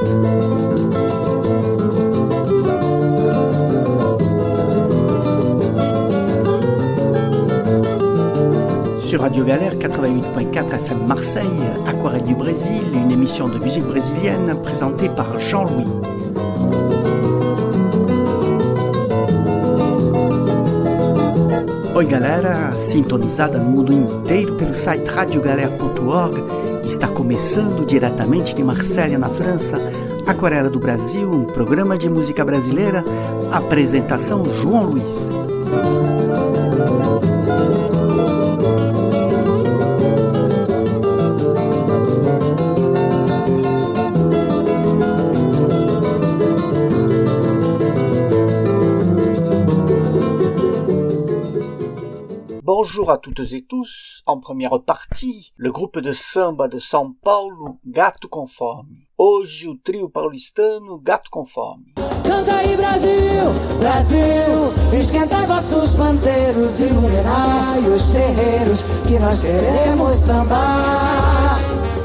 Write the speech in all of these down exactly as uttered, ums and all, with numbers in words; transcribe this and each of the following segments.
Sur Radio Galère quatre-vingt-huit point quatre F M Marseille, Aquarelle du Brésil, une émission de musique brésilienne présentée par Jean-Louis. Oi galera, sintonizada no mundo inteiro pelo site radio galera ponto org, está começando diretamente de Marselha, na França, Aquarela do Brasil, um programa de música brasileira, apresentação João Luiz. Bonjour à toutes et tous. En première partie, le groupe de samba de São Paulo, Gato Conforme. Hoje o trio paulistano Gato Conforme. Canta aí Brasil, Brasil, esquenta vossos pandeiros, iluminai os terreiros, que nós queremos sambar.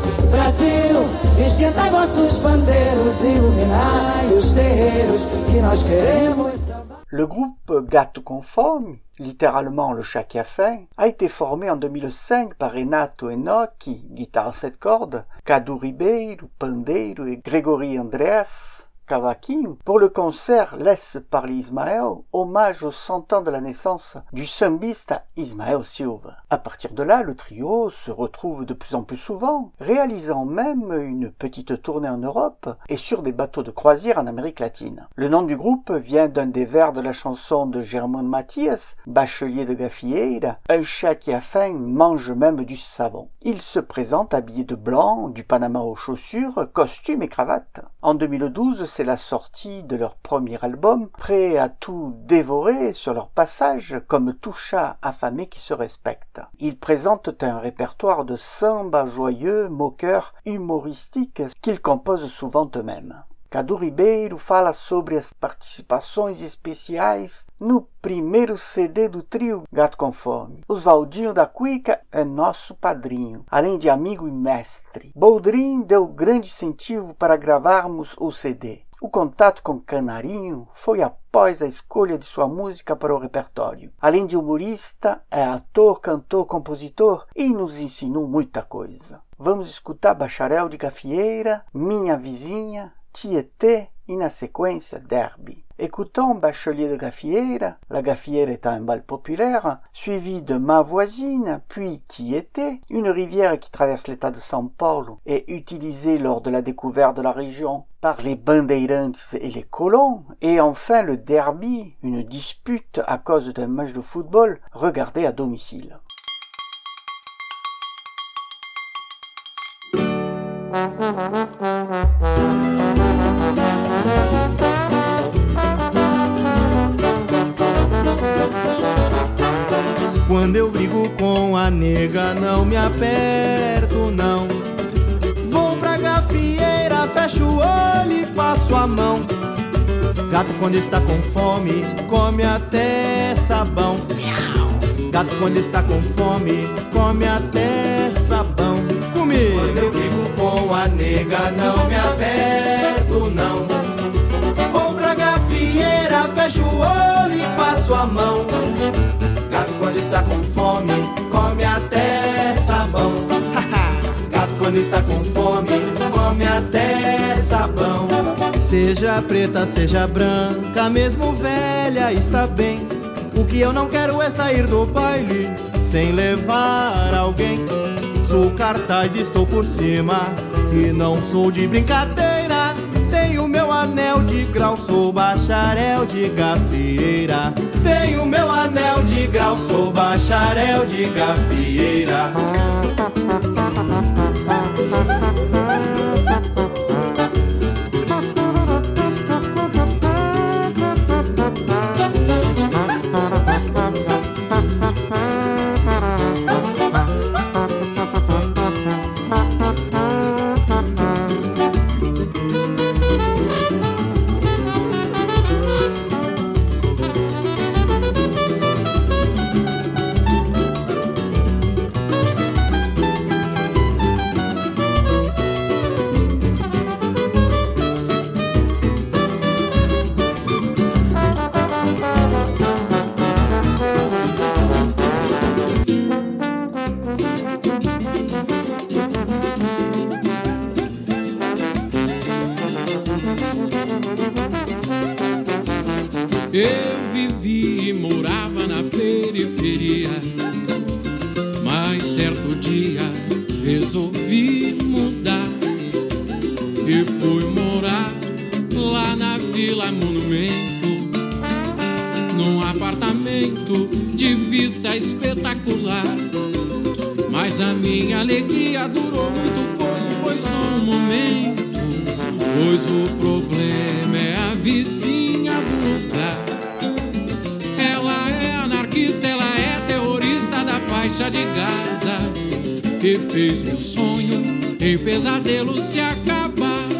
Brasil, esquenta vossos pandeiros, iluminai os terreiros, que nós queremos sambar. Le groupe Gato Conforme, littéralement le chat qui a faim, a été formé en deux mille cinq par Renato Enochi, guitare à sept cordes, Cadu Ribeiro, pandeiro et Grégory Andreas, cavaquinho, pour le concert Laisse parler Ismael, hommage aux cent ans de la naissance du sambiste Ismael Silva. À partir de là, le trio se retrouve de plus en plus souvent, réalisant même une petite tournée en Europe et sur des bateaux de croisière en Amérique latine. Le nom du groupe vient d'un des vers de la chanson de Germán Mathias, Bachelier de Gafieira, un chat qui a faim mange même du savon. Il se présente habillé de blanc, du panama aux chaussures, costume et cravate. En deux mille douze, c'est la sortie de leur premier album, prêt à tout dévorer sur leur passage comme tout chat affamé qui se respecte. Ils présentent un répertoire de samba joyeux, moqueur, humoristique qu'ils composent souvent eux-mêmes. Cadu Ribeiro fala sobre as participações especiais no primeiro C D do trio Gato Conforme. Oswaldinho da Cuica é nosso padrinho, além de amigo e mestre. Boldrin deu grande incentivo para gravarmos o C D. O contato com Canarinho foi após a escolha de sua música para o repertório. Além de humorista, é ator, cantor, compositor e nos ensinou muita coisa. Vamos escutar Bacharel de Gafieira, Minha Vizinha, Tietê e na sequência Derby. Écoutons Bachelier de Gafieira, La Gafieira est un bal populaire, suivi de Ma Voisine, puis Tietê, une rivière qui traverse l'état de São Paulo et utilisée lors de la découverte de la région par les bandeirantes et les colons, et enfin le Derby, une dispute à cause d'un match de football regardé à domicile. Quando eu brigo com a nega, não me aperto, não. Vou pra gafieira, fecho o olho e passo a mão. Gato quando está com fome, come até sabão. Gato quando está com fome, come até sabão. Comigo! Quando eu brigo com a nega, não me aperto, não. Vou pra gafieira, fecho o olho e passo a mão. Gato quando está com fome, come até sabão. Gato quando está com fome, come até sabão. Seja preta, seja branca, mesmo velha está bem. O que eu não quero é sair do baile sem levar alguém. Sou cartaz, estou por cima e não sou de brincadeira. Tenho meu anel de grau, sou bacharel de gafieira. Tenho meu anel de grau, sou bacharel de gafieira. Eu vivi e morava na periferia, mas certo dia resolvi mudar e fui morar lá na Vila Monumento, num apartamento de vista espetacular. Mas a minha alegria durou muito pouco, foi só um momento, pois o problema é a vizinha do lugar. Ela é anarquista, ela é terrorista da faixa de Gaza, que fez meu sonho em pesadelo se acabar.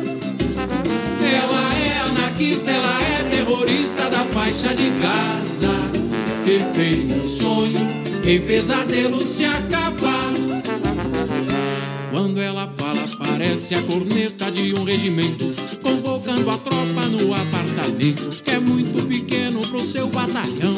Ela é anarquista, ela é terrorista da faixa de Gaza, que fez meu sonho em pesadelo se acabar. Quando ela fala parece a corneta de um regimento, convocando a tropa no apartamento, que é muito pequeno pro seu batalhão.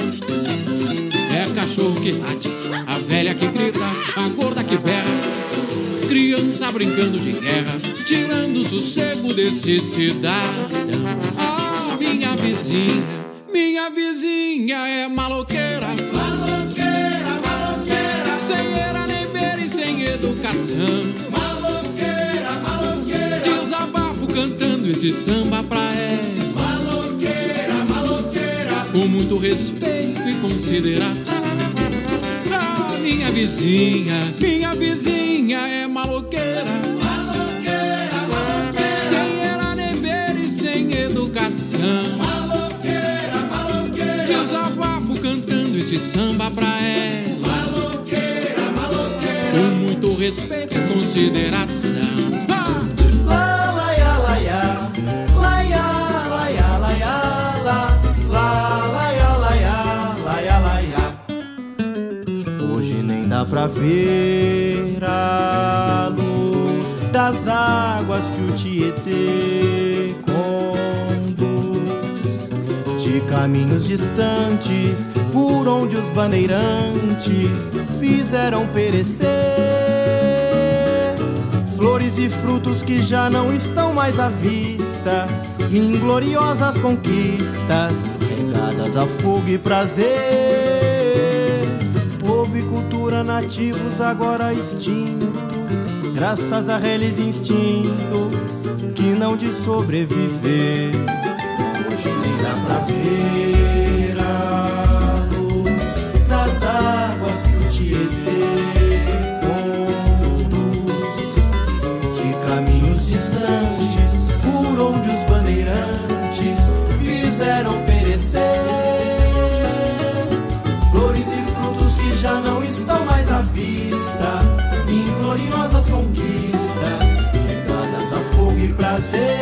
É cachorro que late, a velha que grita, a gorda que berra, criança brincando de guerra, tirando o sossego desse cidadão. Ah, minha vizinha, minha vizinha é maloqueira, maloqueira, maloqueira, sem era nem beira e sem educação. Maloqueira, maloqueira, desabafo cantando esse samba pra ela. Maloqueira, maloqueira, com muito respeito e consideração. Ah, minha vizinha, minha vizinha é maloqueira, maloqueira, maloqueira, sem era nem beira e sem educação. Maloqueira, maloqueira, desabafo cantando esse samba pra ela. Maloqueira, maloqueira, com muito respeito e consideração. Ah! Lá, lá, ya, lá, ya. Lá, ya, lá, ya, lá, ya, lá. Lá, lá, ya, lá, ya, lá, ya, lá, ya. Hoje nem dá pra ver a luz das águas que o Tietê conduz, de caminhos distantes por onde os bandeirantes fizeram perecer flores e frutos que já não estão mais à vista, em gloriosas conquistas regadas a fogo e prazer. Povo e cultura nativos agora extintos, graças a reles instintos que não de sobreviver. Hoje nem dá pra ver a luz das águas que o Tietê conduz, de caminhos distantes por onde os bandeirantes fizeram perecer flores e frutos que já não estão mais à vista, em gloriosas conquistas regadas a fogo e prazer.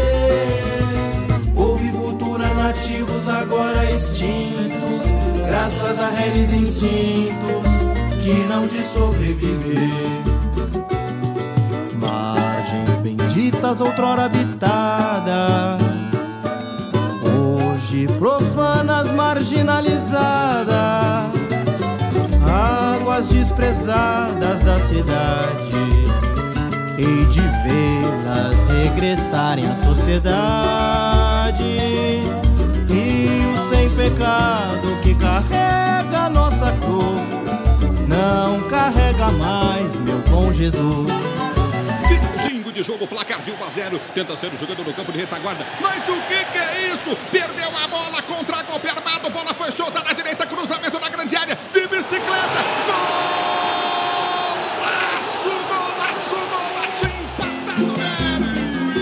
Povo e cultura nativos agora extintos, graças a reles instintos que não de sobreviver. Margens benditas outrora habitadas, hoje profanas marginalizadas, águas desprezadas da cidade, hei de vê-las regressarem à sociedade. Rio sem pecado que carrega nossa cruz, não carrega mais meu bom Jesus. Finalzinho de jogo, placar de um a zero. Tenta ser o jogador no campo de retaguarda. Mas o que que é isso? Perdeu a bola, contra golpe armado. Bola foi solta na direita, cruzamento na grande área. De bicicleta. Golaço, golaço, golaço. Empatado, velho.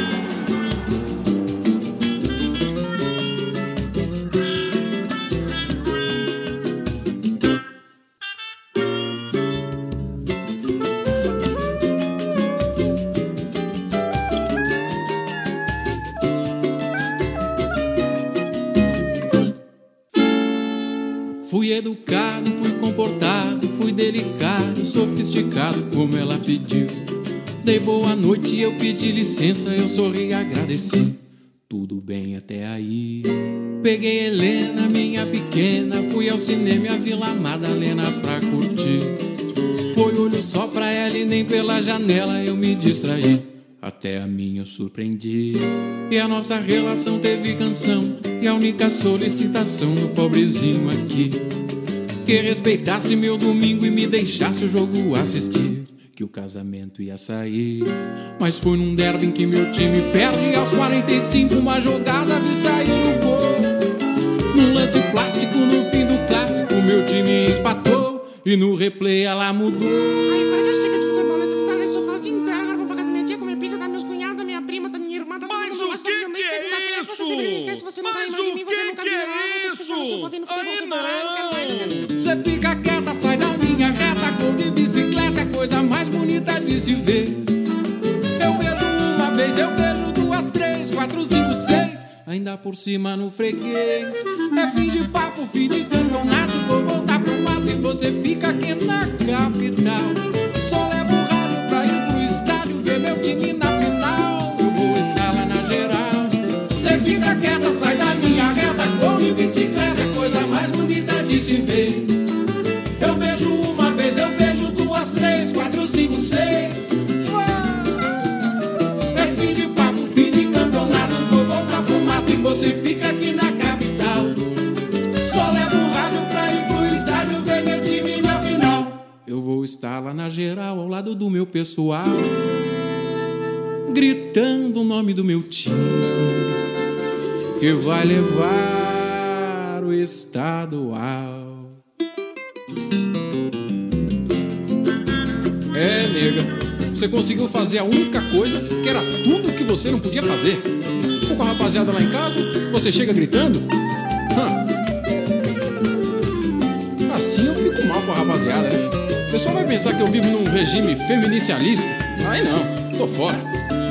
Fui educado, fui comportado, fui delicado, sofisticado como ela pediu. Dei boa noite e eu pedi licença, eu sorri e agradeci. Tudo bem até aí. Peguei Helena, minha pequena, fui ao cinema e a Vila Madalena pra curtir. Foi olho só pra ela e nem pela janela eu me distraí. até a minha eu surpreendi. E a nossa relação teve canção, e a única solicitação do pobrezinho aqui, que respeitasse meu domingo e me deixasse o jogo assistir, que o casamento ia sair. Mas foi num derby em que meu time perde aos quarenta e cinco, uma jogada me saiu no gol. Num lance plástico no fim do clássico, meu time empatou e no replay ela mudou. Ai, agora já chega de futebol, né? Tá estar nesse sofá o dia inteiro. Agora vou pra casa da minha tia, comer pizza, da meus cunhados, da minha prima, da minha irmã, da Mas todo mundo. o que que é isso? Se você não tá Mas em mim, o você que nunca que viu. é Você fica no sofá vendo futebol isso? sem parar, eu não quero mais, não quero mais. Você fica quieta, sai da minha reta, cor de bicicleta, coisa mais bonita de se ver. Eu vejo uma vez, eu vejo duas, três, quatro, cinco, seis, ainda por cima no freguês. É fim de papo, fim de campeonato, vou voltar pro mato e você fica aqui na capital. Só levo o rádio pra ir pro estádio ver meu time na final. Eu vou estar lá na geral. Você fica quieta, sai da minha reta, cor de bicicleta, coisa mais bonita de se ver. Eu vejo uma vez, eu vejo duas, três, quatro, cinco, seis. É fim de papo, fim de campeonato, vou voltar pro mato e você fica aqui na capital. Só levo o rádio pra ir pro estádio ver meu time na final. Eu vou estar lá na geral, ao lado do meu pessoal, gritando o nome do meu time, que vai levar o estadual. É, nega, você conseguiu fazer a única coisa que era tudo que você não podia fazer. Ficou com a rapaziada lá em casa, você chega gritando? Hã. Assim eu fico mal com a rapaziada, né? O pessoal vai pensar que eu vivo num regime feminicialista. Aí não, tô fora.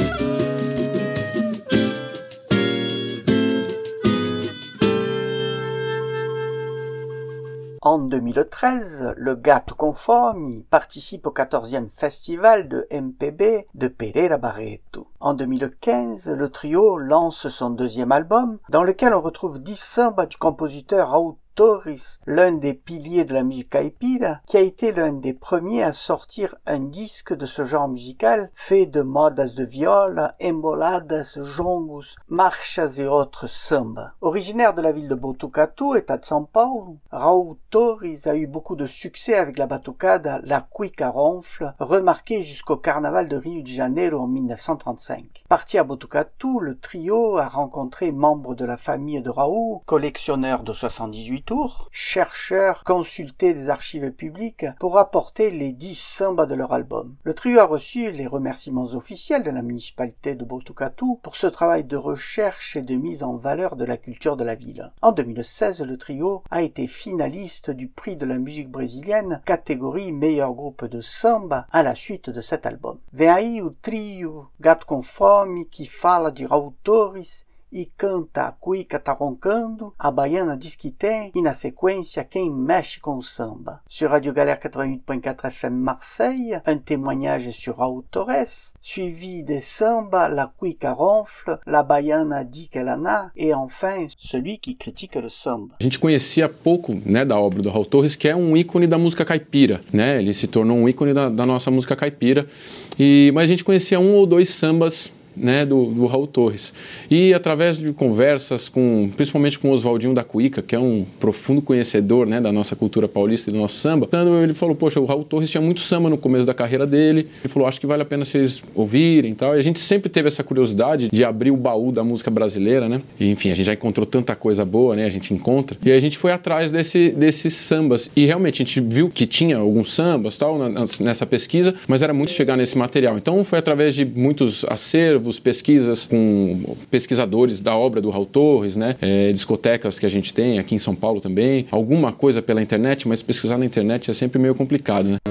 En deux mille treize, le Gato Conforme participe au quatorzième festival de M P B de Pereira Barreto. En deux mille quinze, le trio lance son deuxième album, dans lequel on retrouve dix sambas du compositeur Raul Torres, l'un des piliers de la musique caipira, qui a été l'un des premiers à sortir un disque de ce genre musical fait de modas de viola, emboladas, jongos, marchas et autres sambas. Originaire de la ville de Botucatu, État de São Paulo, Raul Torres a eu beaucoup de succès avec la batucada La Cuica Ronfle, remarquée jusqu'au carnaval de Rio de Janeiro en mille neuf cent trente-cinq. Parti à Botucatu, le trio a rencontré membres de la famille de Raul, collectionneur de soixante-dix-huit tours, chercheurs, consulté des archives publiques pour apporter les dix sambas de leur album. Le trio a reçu les remerciements officiels de la municipalité de Botucatu pour ce travail de recherche et de mise en valeur de la culture de la ville. En deux mille seize, le trio a été finaliste du prix de la musique brésilienne, catégorie meilleur groupe de samba, à la suite de cet album. Vem aí o trio Gato Conforme, que fala de Raul Torres e canta A Cuica Tá Roncando, a baiana diz que tem, e na sequência Quem Mexe com o Samba. Sur Radio Galère quatre-vingt-huit point quatre F M Marseille, un témoignage sur Raul Torres, suivi des samba La Cuica Ronfle, La Baiana Di Que Lana, et enfin celui qui critique le samba. A gente conhecia pouco, né, da obra do Raul Torres, que é um ícone da música caipira, né? Ele se tornou um ícone da, da nossa música caipira, e, mas a gente conhecia um ou dois sambas, né, do, do Raul Torres. E através de conversas, com, principalmente com o Oswaldinho da Cuica, que é um profundo conhecedor, né, da nossa cultura paulista e do nosso samba, ele falou, poxa, o Raul Torres tinha muito samba no começo da carreira dele. Ele falou, acho que vale a pena vocês ouvirem e tal. E a gente sempre teve essa curiosidade de abrir o baú da música brasileira, né? E, enfim, a gente já encontrou tanta coisa boa, né? A gente encontra. E a gente foi atrás desse, desses sambas. E realmente a gente viu que tinha alguns sambas tal nessa pesquisa, mas era muito chegar nesse material. Então foi através de muitos acervos, pesquisas com pesquisadores da obra do Raul Torres, né? É, discotecas que a gente tem aqui em São Paulo também, alguma coisa pela internet, mas pesquisar na internet é sempre meio complicado, né?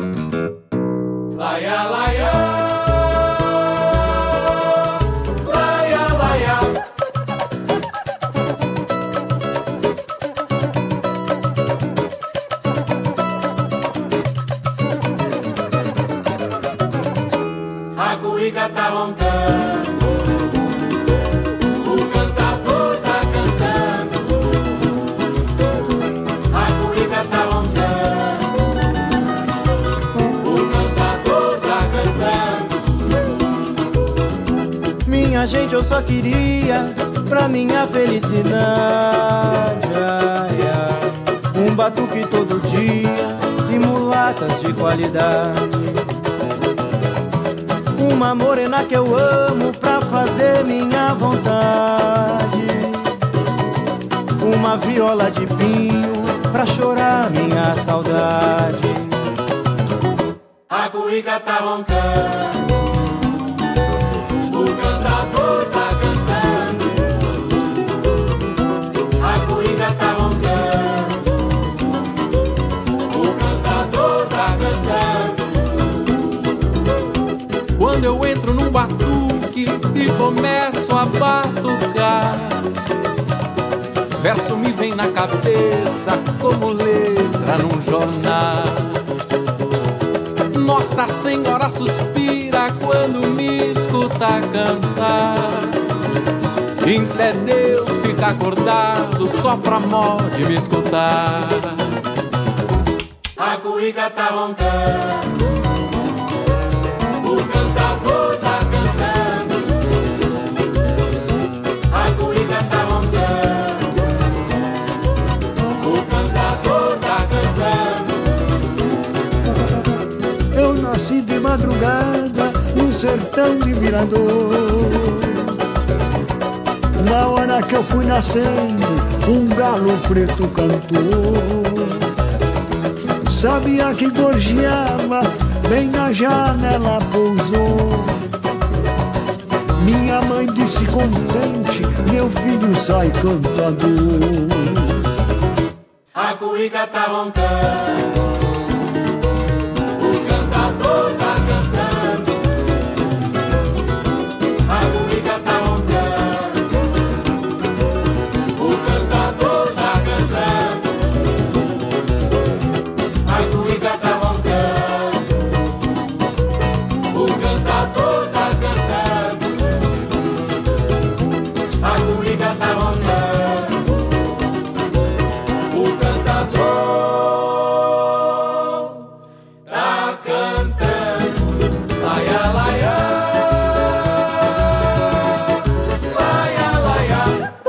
Laia, laia, laia, laia. A cuica tá roncando, o cantador tá cantando. A cuica tá roncando, gente eu só queria pra minha felicidade. Ai, ai. Um batuque todo dia e mulatas de qualidade. Uma morena que eu amo pra fazer minha vontade. Uma viola de pinho pra chorar minha saudade. A cuíca tá roncando, o cantador tá cantando. A cuíca tá roncando, o cantador tá cantando. Quando eu entro num batuque e começo a batucar, verso me vem na cabeça como letra num jornal. Nossa Senhora suspira quando me escuta cantar. Até Deus fica acordado só pra mó de me escutar. A cuíca tá roncando, o cantador tá cantando. A cuíca tá roncando, o cantador tá cantando. Eu nasci de madrugada no sertão de Virador. Na hora que eu fui nascendo, um galo preto cantou. Sabia que gorjeava, bem na janela pousou. Minha mãe disse contente, meu filho sai cantador. A cuíca tá roncando, o cantador tá cantando. A cuíca tá roncando, o cantador tá cantando. A cuíca tá roncando, o cantador tá cantando. A cuíca tá roncando, o cantador tá cantando. Laia, laia, laia, laia.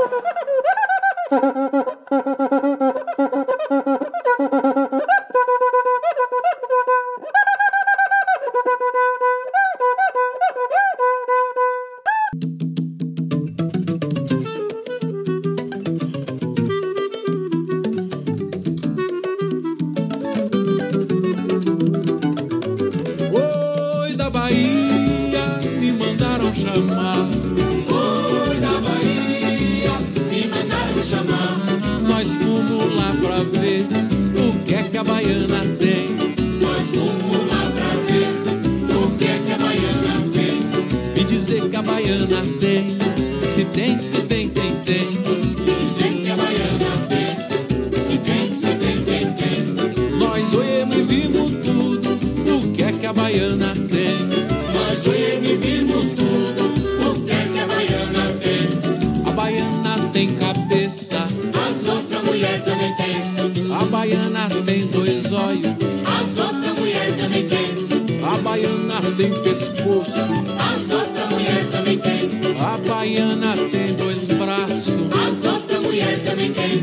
Oi da Bahia, me mandaram chamar. Oi da Bahia, me mandaram chamar. Nós fomos lá pra ver o que é que a baiana tem. Nós fomos lá pra ver o que é que a baiana tem. Me dizer que a baiana tem, diz que tem, diz que tem, tem, tem. Dizer que a baiana tem, se tem, se tem, tem, tem. Nós oemos e vimos tudo, o que é que a baiana tem. Nós oemos e vimos tudo, o que é que a baiana tem. A baiana tem cabeça, As outras mulheres também tem. a baiana tem dois olhos, As outras mulheres também tem. a baiana tem pescoço, As outras mulheres também tem. a baiana tem dois braços. As outras mulheres também tem.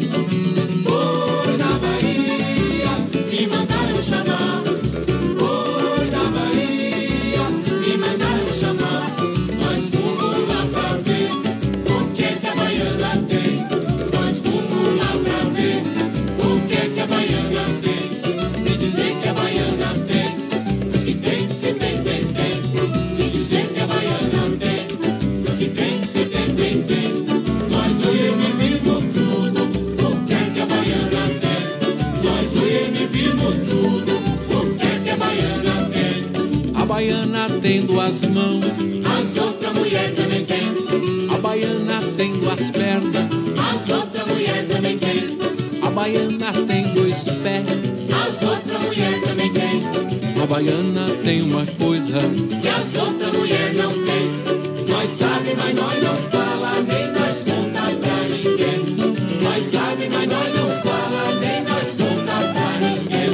Oi da Bahia, me mandaram chamar. Oi da Bahia, me mandaram chamar. Nós fomos lá pra ver o que é que a baiana tem. Nós fomos lá pra ver o que é que a baiana tem. Me dizer que a baiana tem, diz que tem, diz que tem, tem, tem. Me dizer que a baiana tem, diz que tem, diz que tem, tem, tem. Nós oímos e vimos tudo, o que é que a baiana tem. Nós oímos e vimos tudo, o que é que a baiana tem. A baiana tem duas mãos, As outras mulheres também tem. a baiana tem duas pernas, As outras mulheres também tem. a baiana tem dois pés. As outras mulheres também tem. A baiana tem uma coisa, Que as outras mulheres não tem. Nós sabe, mas nós não fala, nem nós conta pra ninguém. Nós sabe, mas nós não fala, nem nós conta pra ninguém.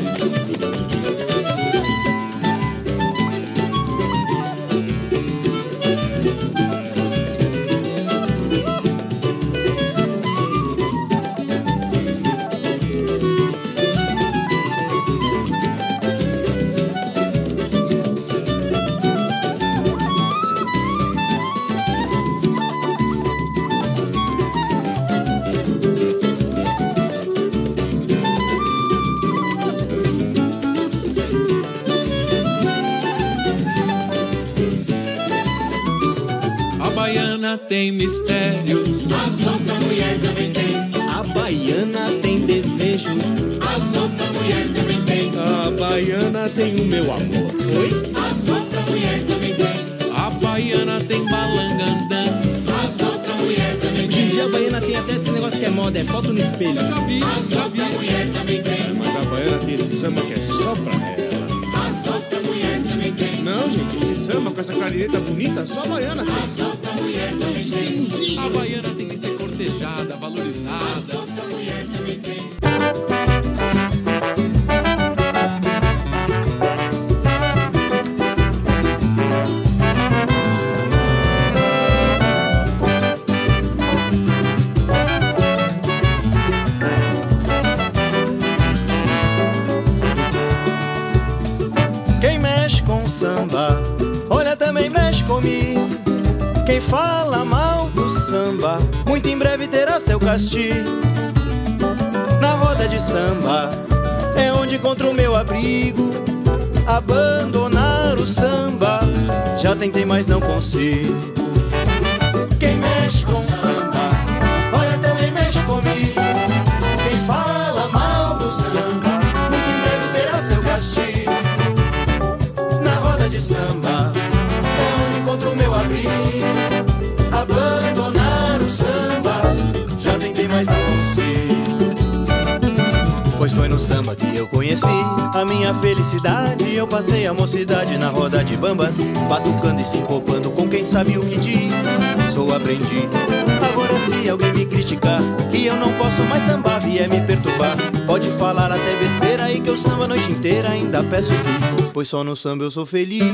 tem mistérios, as outras mulher também tem. A baiana tem desejos, As outras mulher também tem. a baiana tem o meu amor. Oi? As outras mulher também tem. a baiana tem balangandãs. As outras mulher também Hoje em tem. dia a baiana tem até esse negócio que é moda, é foto no espelho. Já vi, As já vi. outras mulher também tem. Mas a baiana tem esse samba que é só pra ela. As outras mulher também tem. Não, gente, esse samba com essa clarineta bonita, só a baiana tem. As outras mulher também tem. A baiana tem que ser cortejada, valorizada. As outras mulher também tem. Quem mexe com samba, olha, também mexe comigo. Quem fala mal do samba, muito em breve terá seu castigo. Na roda de samba é onde encontro o meu abrigo. Abandonar o samba, já tentei, mas não consigo. Quem mexe com samba, olha, também mexe comigo. Quem fala mal do samba, muito em breve terá seu castigo. Na roda de samba é onde encontro o meu abrigo. Abandonar o samba, já tentei, mas não consigo. Pois foi no samba que eu conheci a minha felicidade. Eu passei a mocidade na roda de bambas, batucando e sincopando com quem sabe o que diz. Sou aprendiz. Agora se alguém me criticar que eu não posso mais sambar, vier me perturbar, pode falar até besteira aí que eu samba a noite inteira, ainda peço bis, pois só no samba eu sou feliz.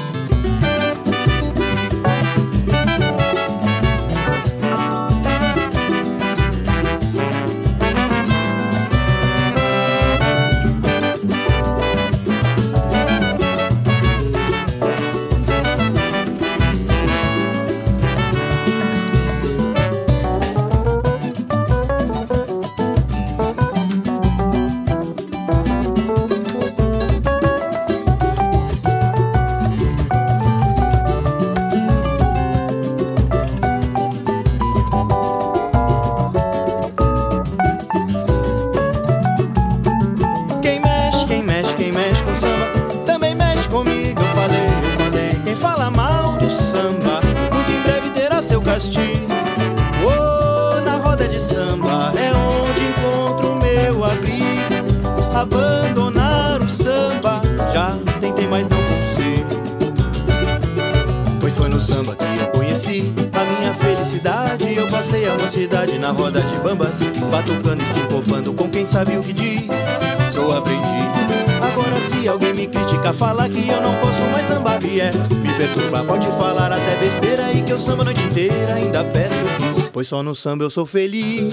Oh, na roda de samba é onde encontro o meu abrigo. Abandonar o samba, já tentei, mas não consigo. Pois foi no samba que eu conheci a minha felicidade. Eu passei a mocidade na roda de bambas, batucando e sincopando com quem sabe o que diz. Sou aprendiz. Agora se alguém me critica, falar que eu não posso mais sambar, vier me perturbar, pode falar até besteira aí que eu samba a noite inteira, ainda peço bis, pois só no samba eu sou feliz.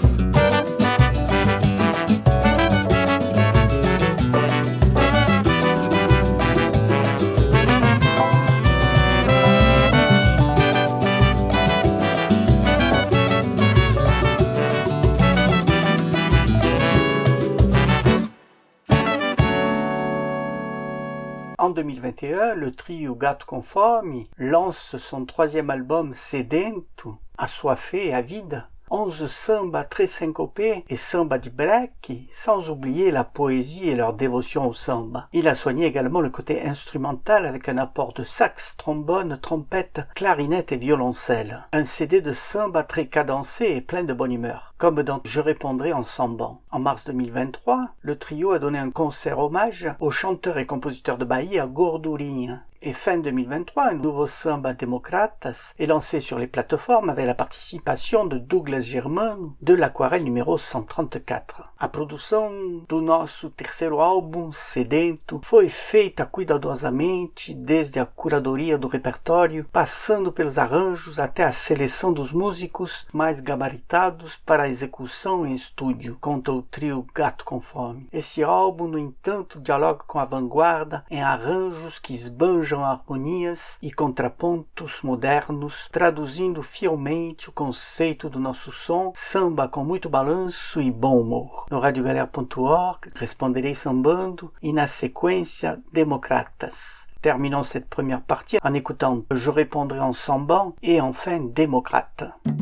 En deux mille vingt et un, le trio Gato Conforme lance son troisième album Sedento, assoiffé et avide. Onze sambas très syncopés et samba de break, sans oublier la poésie et leur dévotion au samba. Il a soigné également le côté instrumental avec un apport de sax, trombone, trompette, clarinette et violoncelle. Un C D de samba très cadencé et plein de bonne humeur, comme dans Je répondrai en sambant. En mars deux mille vingt-trois, le trio a donné un concert hommage au chanteur et compositeur de Bahia Gordurinha. Et fin deux mille vingt-trois, un nouveau samba Democratas est lancé sur les plateformes avec la participation de Douglas Germano de l'Aquarelle numéro cent trente-quatro. A produção do nosso terceiro álbum, Sedento, foi feita cuidadosamente desde a curadoria do repertório, passando pelos arranjos até a seleção dos músicos mais gabaritados para a execução em estúdio, conta o trio Gato Conforme. Esse álbum, no entanto, dialoga com a vanguarda em arranjos que esbanjam arranjam harmonias e contrapontos modernos, traduzindo fielmente o conceito do nosso som, samba com muito balanço e bom humor. No radio galère ponto org, responderei sambando e na sequência Democratas. Terminons cette première partie en écoutant Je répondrai en sambant et enfin Démocrate.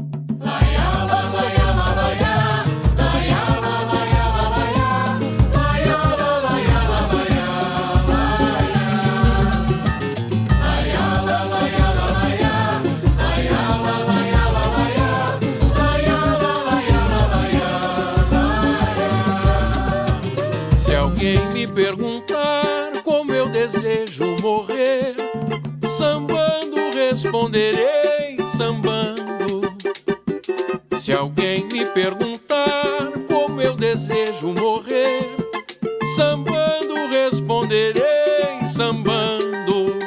Se alguém me perguntar como eu desejo morrer, sambando responderei sambando. Se alguém me perguntar como eu desejo morrer, sambando responderei sambando.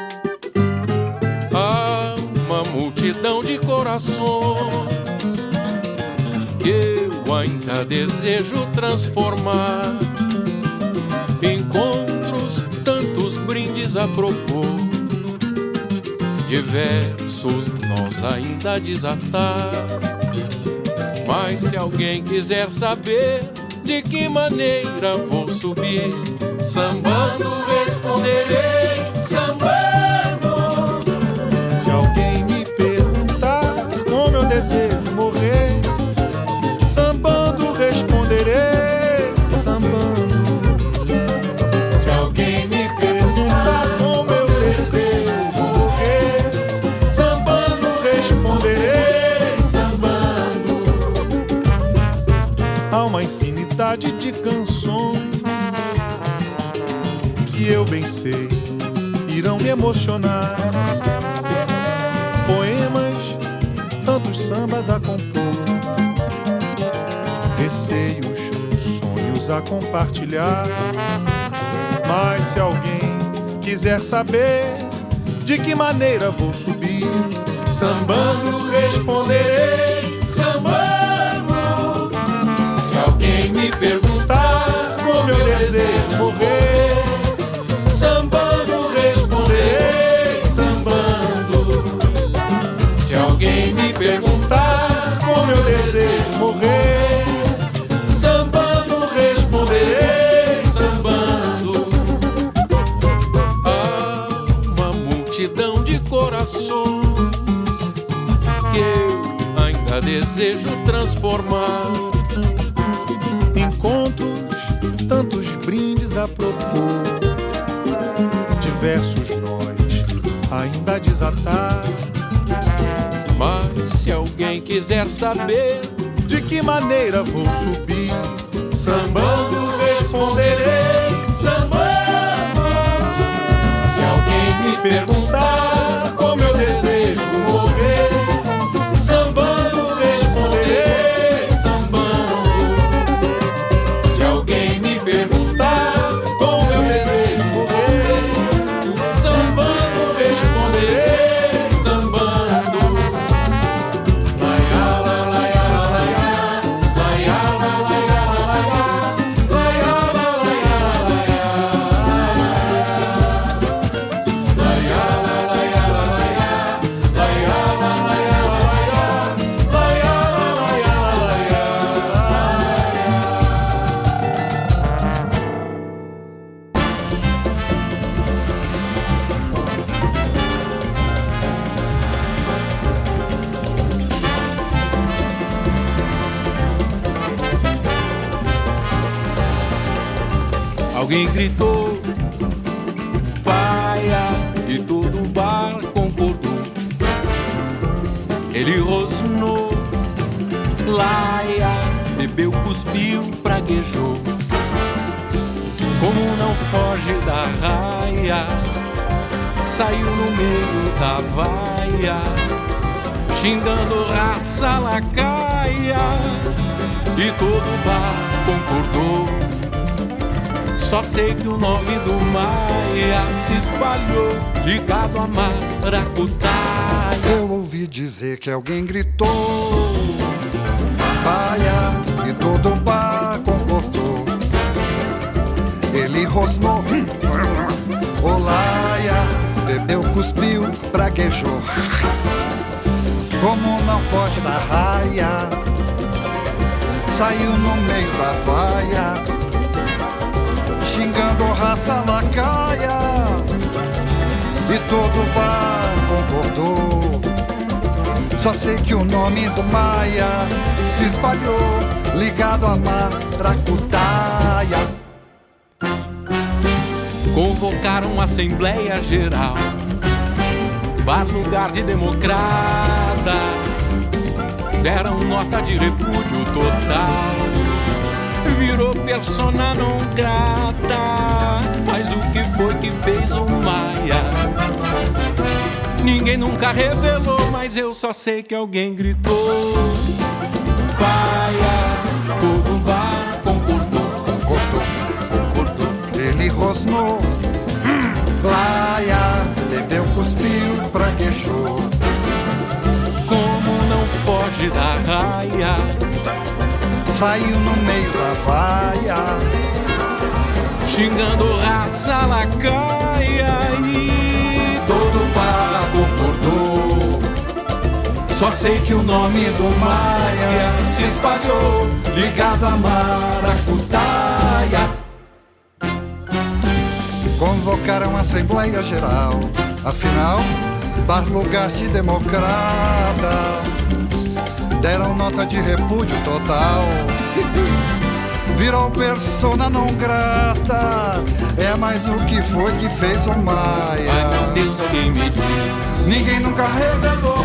Há uma multidão de corações que eu ainda desejo transformar. Encontros, tantos brindes a propor, diversos nós ainda a desatar. Mas se alguém quiser saber de que maneira vou subir, sambando responderei sambando. Se alguém me perguntar como eu desejo morrer, sambando responderei sambando. Se alguém me Perguntar como eu desejo morrer, sambando responderei sambando. Há uma infinidade de canções que eu bem sei irão me emocionar. Poemas, tantos sambas a compor, receios, sonhos a compartilhar. Mas se alguém quiser saber de que maneira vou subir, Sambando responderei sambando. Se alguém me perguntar como eu desejo morrer, sambando responderei sambando. Se alguém me perguntar como eu desejo morrer, sambando responderei sambando. Há uma multidão de corações que eu ainda desejo transformar. encontros, tantos brindes a propor, diversos nós ainda a desatar. Mas se alguém quiser saber De que maneira vou subir, sambando responderei sambando. Se alguém me perguntar como eu desejo morrer, sambando responderei sambando. Se alguém me perguntar como eu desejo morrer, sambando responderei sambando. Alguém gritou, paia, e todo o bar concordou. Ele rosnou, laia, bebeu, cuspiu, praguejou. Como não foge da raia, saiu no meio da vaia, xingando raça lacaia, e todo o bar concordou. Só sei que o nome do Maia se espalhou, ligado a maracutaia. Eu ouvi dizer que alguém gritou, paia, e todo o bar concordou. Ele rosnou, olaia, bebeu praguejou. Como não foge da raia, saiu no meio da vaia, xingando raça lacaia, e todo o bar concordou. Só sei que o nome do Maia se espalhou, ligado a maracutaia. Convocaram uma Assembleia Geral, bar lugar de democrata, deram nota de repúdio total. Virou persona não grata, mas o que foi que fez o Maia? Ninguém nunca revelou, mas eu só sei que alguém gritou. Paia, todo bar concordou, concordou, concordou. Ele rosnou, Laia, bebeu, cuspiu, praguejou. Como não foge da raia, saiu no meio da vaia, xingando raça lacaia, e todo para concordou. Só sei que o nome do Maia se espalhou, ligado a maracutaia. Convocaram a Assembleia Geral, afinal, dar lugar de democrata, deram nota de repúdio total. Virou persona não grata, é mais o que foi que fez o Maia. Ai meu Deus, alguém me diz, ninguém nunca revelou.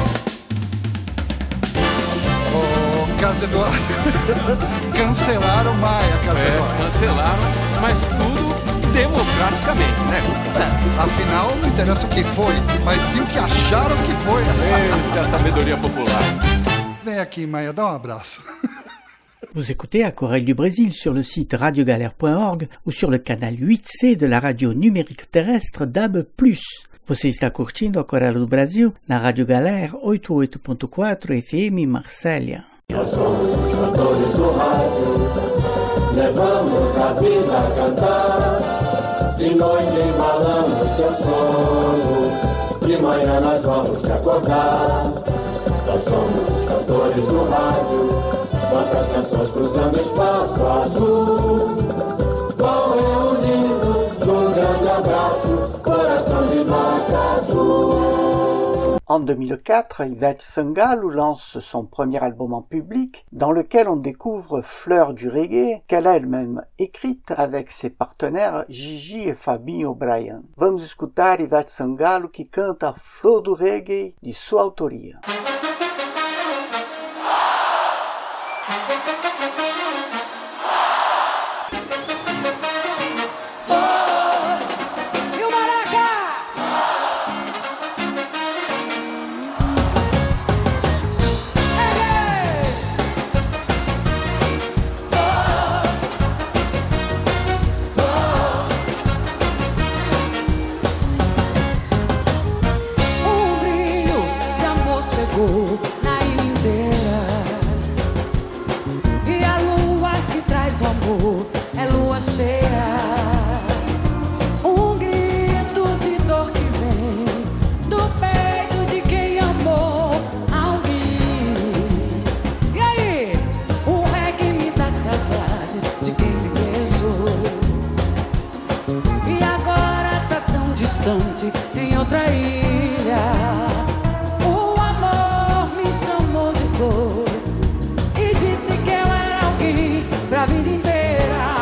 Oh, Casa Eduardo, cancelaram o Maia, Casa é, Eduardo. Cancelaram, mas tudo democraticamente, né? É, afinal, não interessa o que foi, mas sim o que acharam que foi. Essa é a sabedoria popular. Vem aqui, Maia, dá um abraço. Vous écoutez Aquarelle du Brésil sur le site radiogalère point org ou sur le canal huit C de la radio numérique terrestre D A B plus. Você está curtindo Aquarelle do Brasil na Rádio Galère oitenta e oito ponto quatro F M Marsella. Nós somos os cantores do rádio, levamos a vida a cantar. De noite embalamos teu sono, de manhã nós vamos te acordar. Nós somos os cantores do rádio, nossas canções cruzando espaço azul. Vão reunindo num grande abraço, coração de nota azul. En deux mille quatre, Ivete Sangalo lance son premier album en public, dans lequel on découvre Fleur du reggae, qu'elle a elle-même écrite avec ses partenaires Gigi e Fabinho Bryan. Vamos escutar Ivete Sangalo que canta Flor do Reggae de sua autoria. Na ilha inteira, e a lua que traz o amor é lua cheia. Um grito de dor que vem do peito de quem amou alguém. E aí, o reggae me dá saudade de quem me beijou, e agora tá tão distante em outra ilha. E disse que eu era alguém pra vida inteira.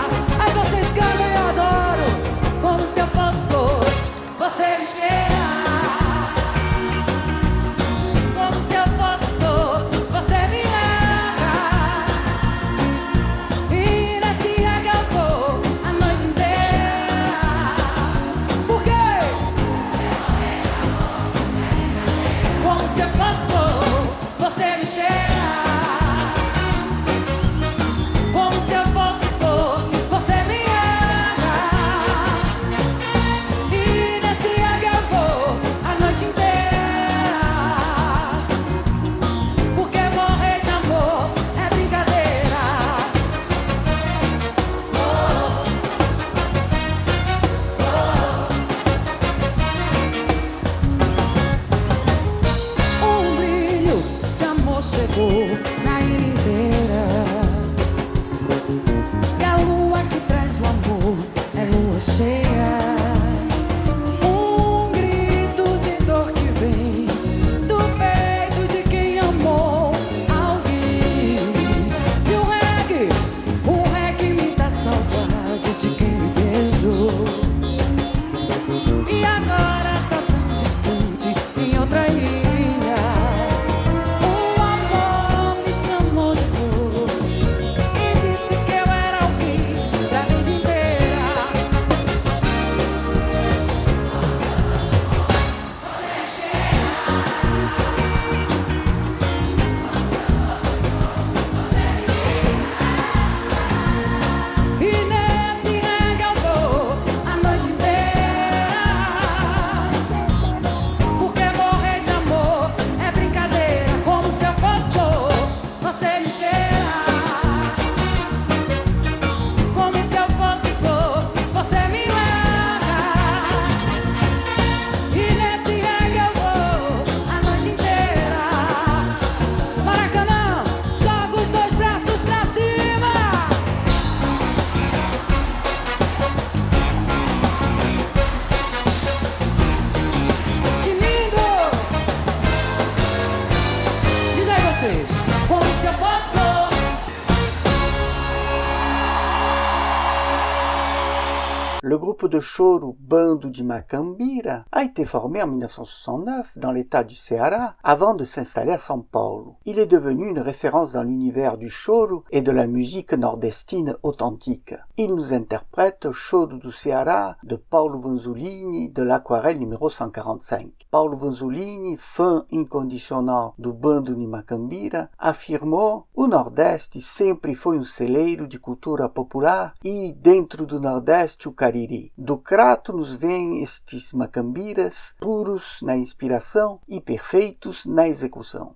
Le groupe de choro Bando de Macambira a été formé en mille neuf cent soixante-neuf dans l'état du Ceará avant de s'installer à São Paulo. Il est devenu une référence dans l'univers du choro et de la musique nordestine authentique. Il nous interprète Choro do Ceará de Paulo Vanzolini de l'Aquarelle numéro cent quarante-cinq. Paulo Vanzolini, fã incondicional do Bando de Macambira, afirmou: "O Nordeste sempre foi um celeiro de cultura popular e, dentro do Nordeste, o Cariri. Do Crato nos vêm estes macambiras, puros na inspiração e perfeitos na execução."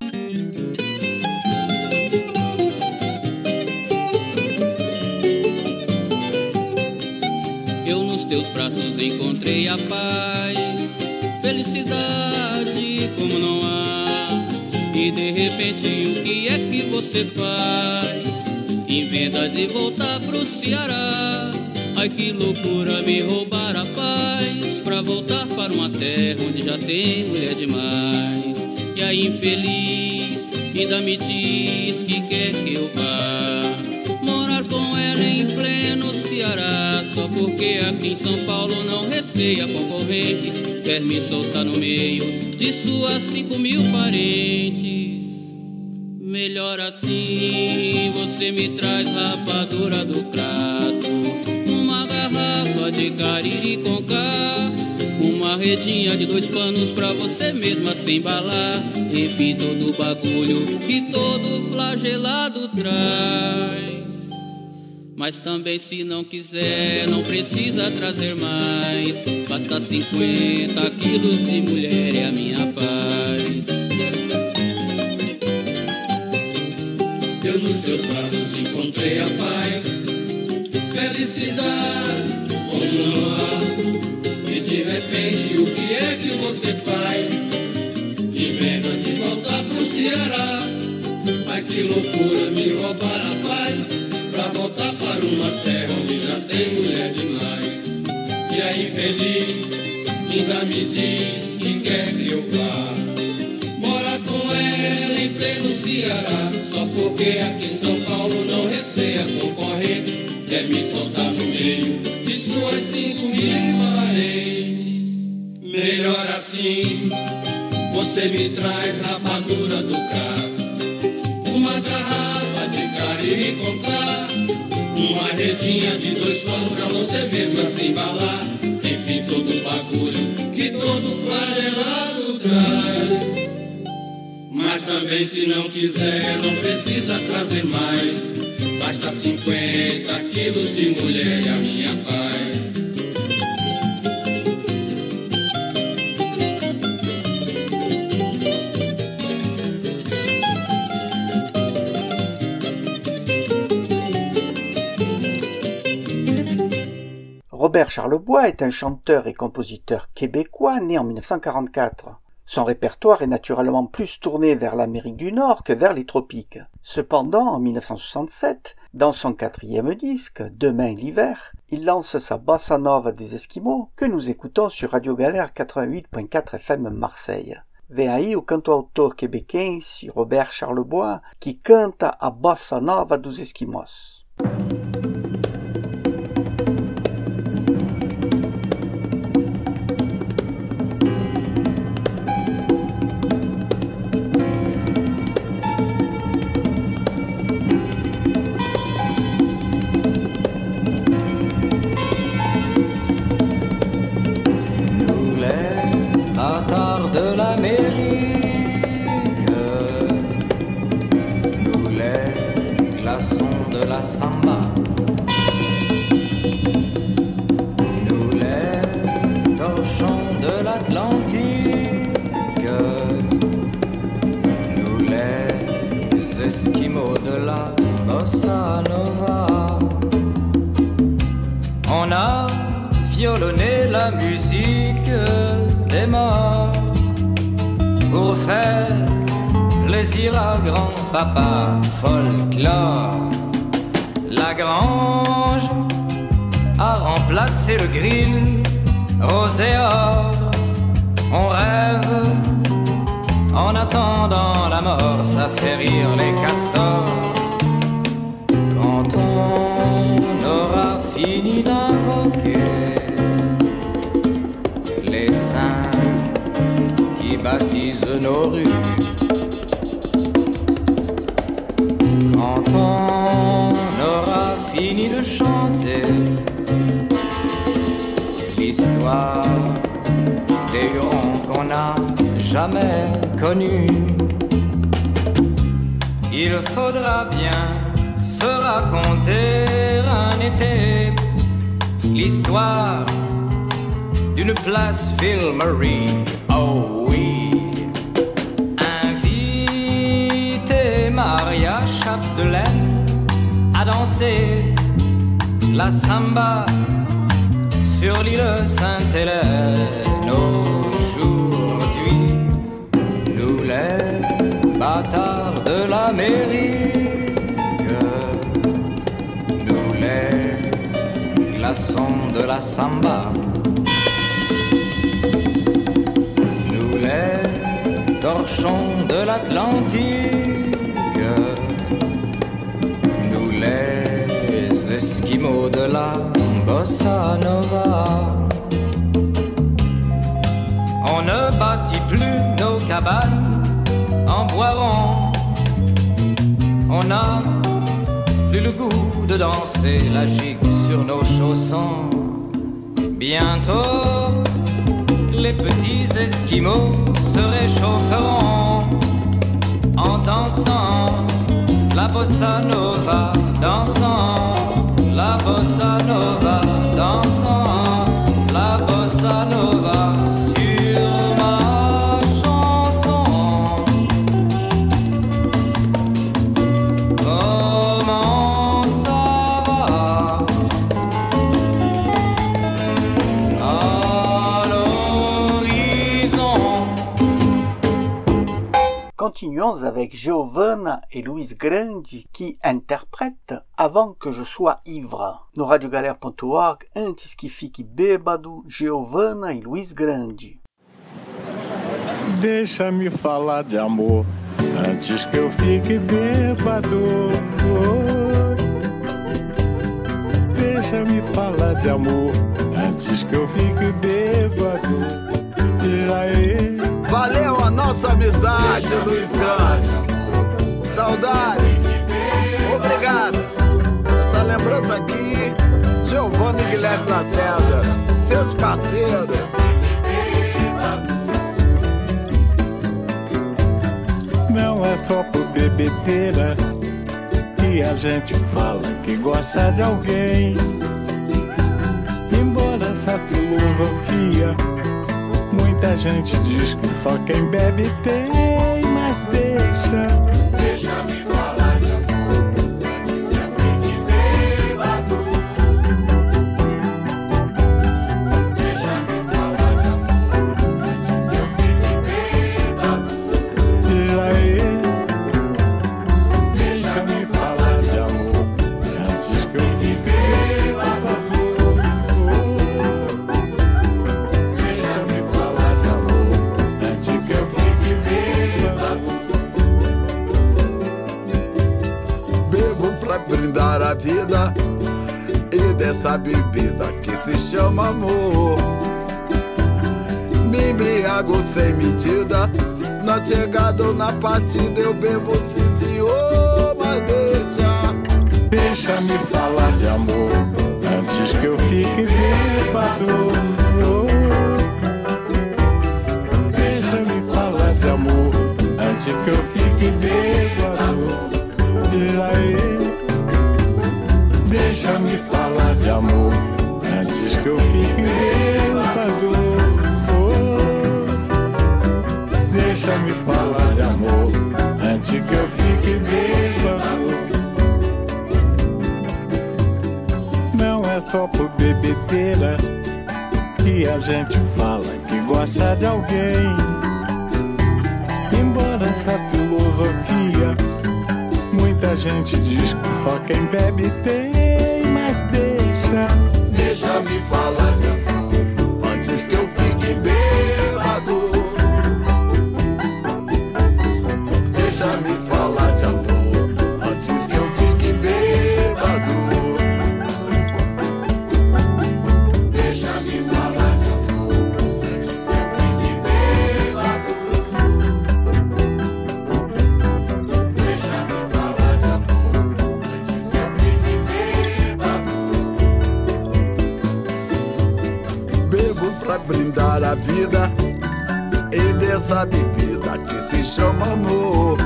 Eu nos teus braços encontrei a paz, felicidade como não há. E de repente o que é que você faz? Inventa de voltar pro Ceará. Ai que loucura me roubar a paz, pra voltar para uma terra onde já tem mulher demais. E a infeliz ainda me diz que quer que eu vá morar com ela em pleno Ceará, só porque aqui em São Paulo não receia concorrentes, quer me soltar no meio de suas cinco mil parentes. Melhor assim, você me traz rapadura do Crato, uma garrafa de cariri com cá, uma redinha de dois panos pra você mesma se embalar. Enfim, todo o bagulho que todo flagelado traz. Mas também se não quiser, não precisa trazer mais. Basta cinquenta quilos de mulher é a minha paz. Eu nos teus braços encontrei a paz, felicidade como não há. E de repente o que é que você faz? Inventa de voltar pro Ceará. Ai que loucura me roubar a paz, pra voltar para uma terra onde já tem mulher demais. E a infeliz ainda me diz que quer que eu vá morar com ela em pleno Ceará, só porque aqui em São Paulo não receia concorrentes, quer me soltar no meio de suas cinco mil parentes. Melhor assim, você me traz rapadura do Crato, uma garrafa de cariri com cá, uma redinha de dois panos pra você mesmo se embalar. Enfim, todo o bagulho que todo flagelado traz. Mas também se não quiser, não precisa trazer mais. Basta cinquenta quilos de mulher e a minha paz. Robert Charlebois est un chanteur et compositeur québécois né en mille neuf cent quarante-quatre. Son répertoire est naturellement plus tourné vers l'Amérique du Nord que vers les tropiques. Cependant, en mille neuf cent soixante-sept, dans son quatrième disque, Demain l'hiver, il lance sa bossa nova des Esquimaux que nous écoutons sur Radio Galère quatre-vingt-huit virgule quatre F M Marseille. Vem aí o cantautor quebequense Robert Charlebois que canta a bossa nova dos Esquimós. De l'Amérique, nous les glaçons de la samba, nous les torchons de l'Atlantique, nous les Esquimaux de la bossa nova. On a violonné la musique des morts pour faire plaisir à grand-papa. Folklore, la grange a remplacé le grill, rose et or. On rêve en attendant la mort, ça fait rire les castors. Quand on aura fini d'invoquer Quand on aura fini de chanter l'histoire des Hurons qu'on n'a jamais connus, il faudra bien se raconter un été l'histoire d'une place Ville-Marie. Oh oui, inviter Maria Chapdelaine à danser la samba sur l'île Sainte-Hélène. Aujourd'hui, nous les bâtards de l'Amérique, nous les glaçons de la samba, nous les torchons de l'Atlantique, nous les Esquimaux de la Bossa Nova. On ne bâtit plus nos cabanes en bois rond. On n'a plus le goût de danser la gigue sur nos chaussons. Bientôt, les petits Esquimaux se réchaufferont en dansant la bossa nova, dansant la bossa nova, dansant la bossa nova sur ma chanson. Comment ça va à l'horizon? Continuons avec Giovanna et Luiz Grande qui interprètent Avant que je sois ivre. No radio galera ponto org, antes que fique bêbado, Giovanna e Luiz Grande. Deixa-me falar de amor antes que eu fique bêbado. Deixa-me falar de amor antes que eu fique bêbado. E aí? Valeu a nossa amizade, Luiz Grande. Saudades. Obrigado. Essa lembrança aqui, Giovanna e Guilherme Lacerda, seus parceiros. Não é só por bebedeira que a gente fala que gosta de alguém. Embora essa filosofia, muita gente diz que só quem bebe tem, mas deixa. Deixa-me falar de amor antes que eu fique bêbado. Deixa-me falar de amor antes que eu fique bêbado. E aí? Deixa-me falar de amor antes que eu fique bêbado. Deixa-me falar de amor antes que eu fique bêbado. Bebo pra brindar a vida e dessa bebida que se chama amor. Me embriago sem medida, na chegada ou na partida eu bebo sim senhor, mas deixa. Deixa-me falar de amor antes que eu fique bêbado. Deixa-me falar de amor antes que eu fique bêbado. E aí? Deixa-me falar de amor antes que eu fique bêbado. Deixa-me falar de amor antes que eu fique bêbado. Não é só por bebedeira que a gente fala que gosta de alguém. Embora essa filosofia, muita gente diz que só quem bebe tem, mas deixa. Deixa-me falar de amor antes que eu fique bêbado. Deixa-me falar de amor antes que eu fique bêbado. Deixa-me falar de amor antes que eu fique bêbado. Deixa-me falar de amor brindar a vida e dessa bebida que se chama amor.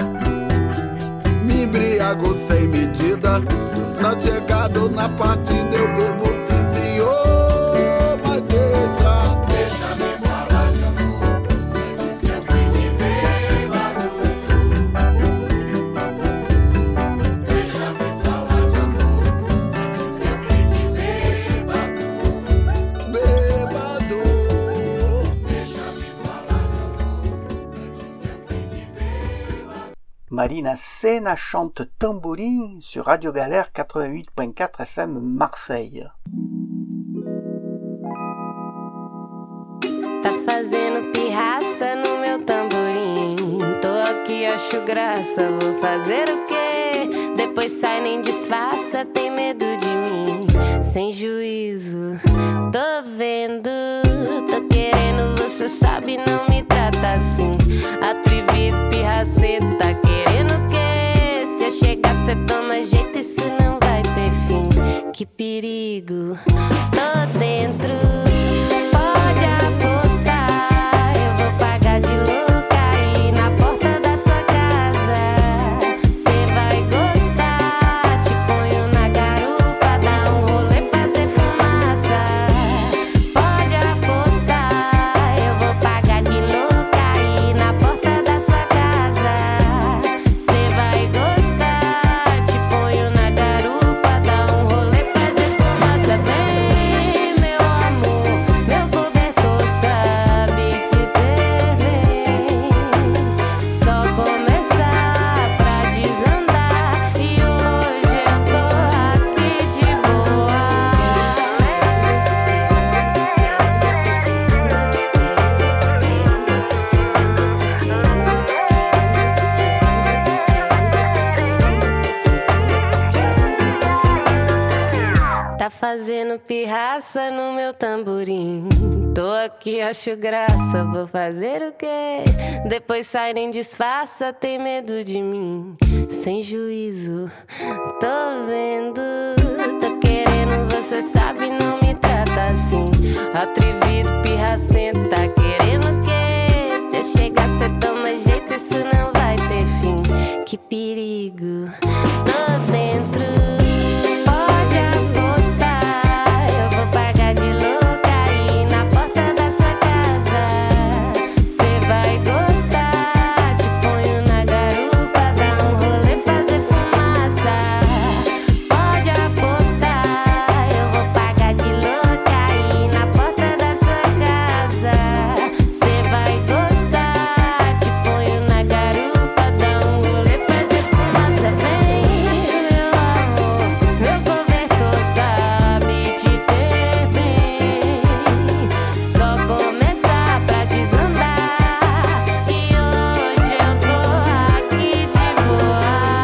Me embriago sem medida, na chegada ou na partida eu bebo sim, senhor. Mas deixa, deixa-me falar de amor, antes que eu fique bêbado. Deixa-me falar de amor, antes que eu fique bêbado. Bêbado. Deixa-me falar de amor, antes que eu fique bêbado. Marina Sena chante Tambourim sur Radio Galère quatre-vingt-huit point quatre F M Marseille. Tá fazendo pirraça no meu tamborim. Tô aqui, acho graça, vou fazer o quê? Depois sai, nem disfarça, tem medo de mim. Sem juízo, tô vendo, tô querendo, você sabe, não me trata assim. Atrevido, pirraceta, tá querendo o quê? Se eu chegar, cê toma jeito, isso não vai ter fim. Que perigo, tô dentro. Pode apostar, eu vou pagar de louca aí na porta da sua casa. Cê vai gostar, te ponho na garupa, dá um rolê, fazer fumaça. Pode apostar, eu vou pagar de louca aí na porta da sua casa. Cê vai gostar, te ponho na garupa, dá um rolê, fazer fumaça. Vem, meu amor, meu cobertor sabe te ter bem. Só começar pra desandar e hoje eu tô aqui de boa. Tá fazendo pirraça no meu tamborim. Tô aqui, acho graça, vou fazer o quê? Depois sai, nem disfarça, tem medo de mim. Sem juízo, tô vendo, tô querendo, você sabe, não me trata assim. Atrevido, pirracento, tá querendo o quê? Se eu chegar, cê toma jeito, isso não vai ter fim. Que perigo, tô dentro. Pode apostar, eu vou pagar de louca aí na porta da sua casa. Cê vai gostar, te ponho na garupa, dá um rolê, fazer fumaça. Pode apostar, eu vou pagar de louca aí na porta da sua casa. Cê vai gostar, te ponho na garupa, dá um rolê, fazer fumaça. Vem, meu amor, meu cobertor sabe te ter bem. Só começar pra desandar e hoje eu tô aqui de boa.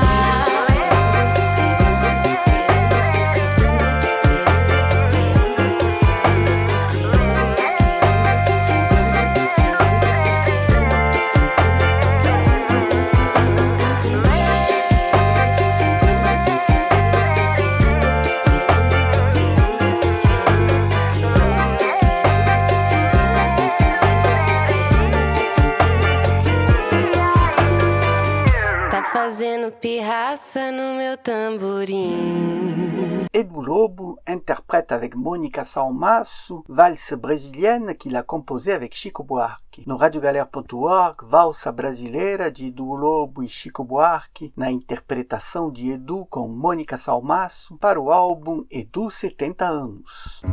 Tá fazendo pirraça no meu tamborim. Edu Lobo interprète avec Monica Salmaço Valse brésilienne qu'il a composée avec Chico Buarque. No radio galère ponto org, Valsa Brasileira de Edu Lobo e Chico Buarque na interpretação de Edu com Monica Salmaço para o álbum Edu setenta anos.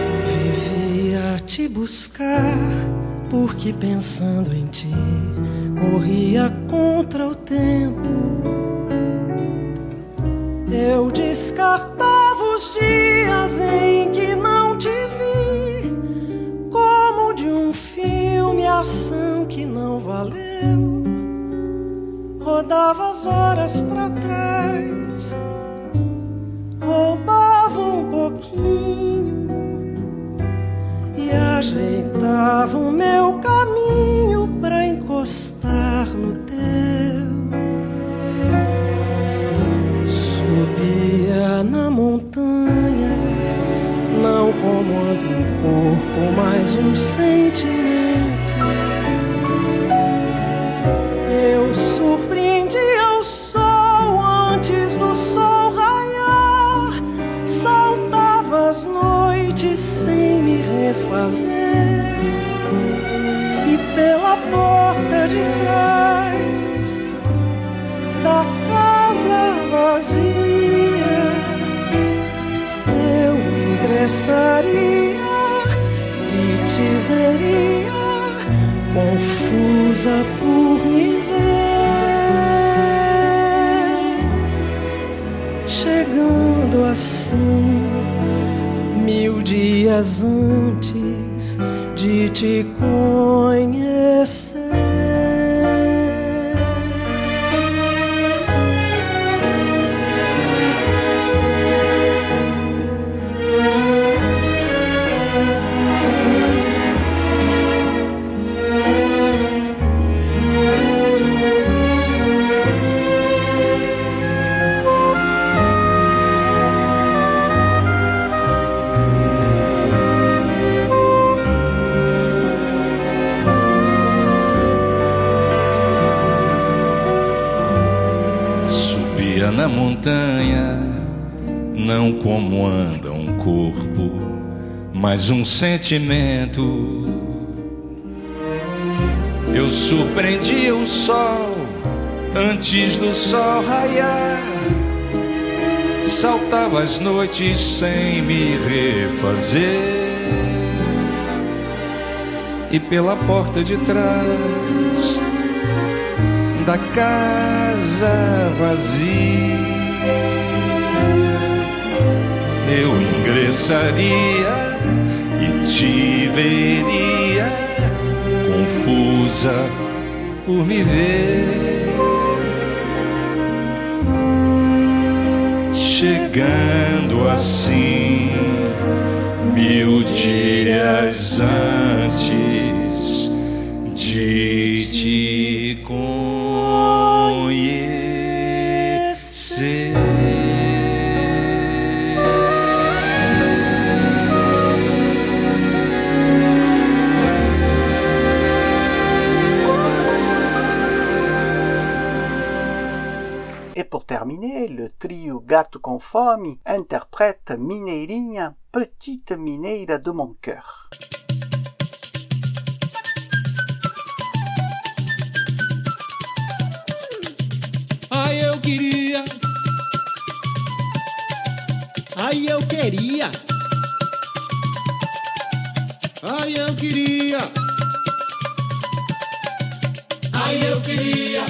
Buscar, porque pensando em ti corria contra o tempo. Eu descartava os dias em que não te vi, como de um filme ação que não valeu. Rodava as horas pra trás, roubava um pouquinho e ajeitava o meu caminho pra encostar no teu. Subia na montanha, não comando um corpo, mas um sentimento. Eu surpreendia o sol antes do sol raiar, saltava as noites sem me refazer, e pela porta de trás da casa vazia eu ingressaria e te veria confusa por me ver, chegando assim mil dias antes de te conhecer. Na montanha, não como anda um corpo, mas um sentimento. Eu surpreendia o sol antes do sol raiar, saltava as noites sem me refazer, e pela porta de trás da casa vazia eu ingressaria e te veria confusa por me ver, chegando assim mil dias antes de te conhecer. Et pour terminer, le trio Gato com Fome interprète Mineirinha, petite mineira de mon cœur. Ai, eu queria. Ai, eu queria. Ai, eu queria. Ai, eu queria.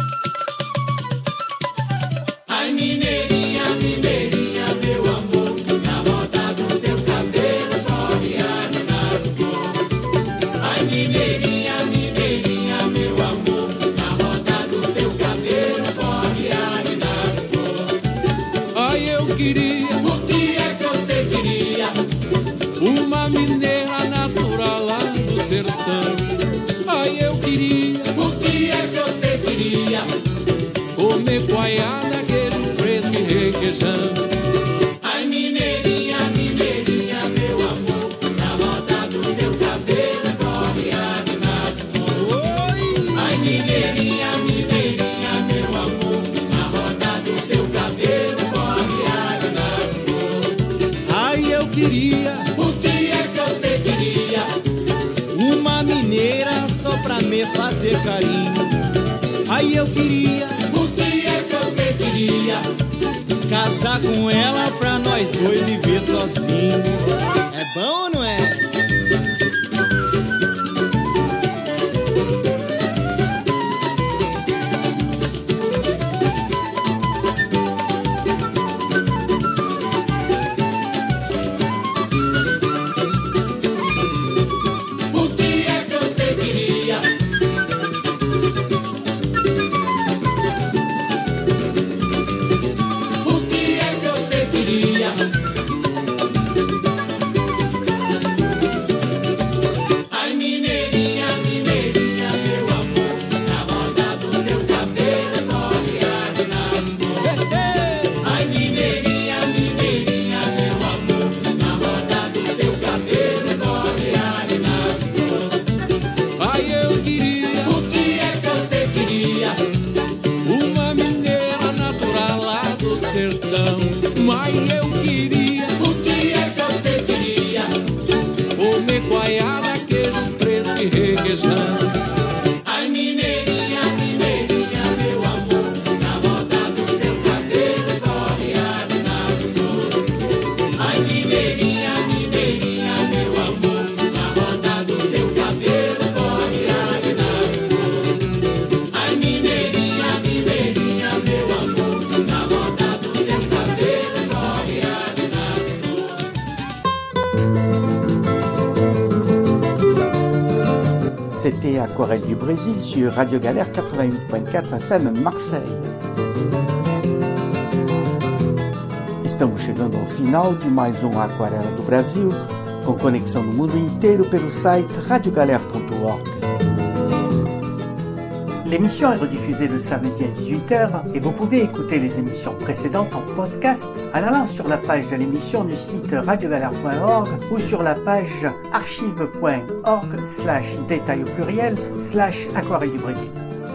Ai, mineirinha, mineirinha, meu amor, na roda do teu cabelo corre água nas flores. Ai, mineirinha, mineirinha, meu amor, na roda do teu cabelo corre água nas flores. Ai, eu queria. O que é que você queria? Uma mineira natural lá do sertão. Ai, eu queria. O que é que você queria? Comer coaiada, aquele fresco e requeijão. Ai, mineirinha, mineirinha, meu amor, na roda do teu cabelo corre água nas flores. Ai, mineirinha, mineirinha, meu amor, na roda do teu cabelo corre água nas flores. Ai, eu queria. O que é que você queria? Uma mineira só pra me fazer carinho. Ai, eu queria. O que é que você queria? Casar com ela pra nós dois viver sozinho. É bom ou não é? comer coalhada, queijo fresco e requeijão. Ai, mineirinha, mineirinha, meu amor, na roda do teu cabelo corre ave nas flores. Ai, mineirinha, mineirinha, meu amor, na roda do teu cabelo corre ave nas flores. Ai, mineirinha, mineirinha, meu amor, na roda do teu cabelo corre ave nas flores. C'était Aquarelle du Brésil sur Radio Galère quatre-vingt-huit point quatre F M Marseille. Estamos chegando ao final de mais um Aquarela do Brasil, com conexão no mundo inteiro pelo site radio galère point org. L'émission est rediffusée le samedi à dix-huit heures et vous pouvez écouter les émissions précédentes en podcast en allant sur la page de l'émission du site radio galère point org ou sur la page archive point org slash détail au pluriel slash aquarelle du Brésil.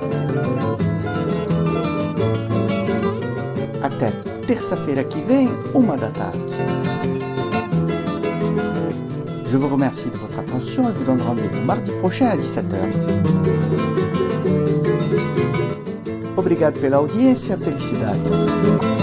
Até terça-feira que vem, uma da tarde. Je vous remercie de votre attention et vous donne rendez-vous mardi prochain à dix-sept heures. Obrigado pela audiência, felicidades.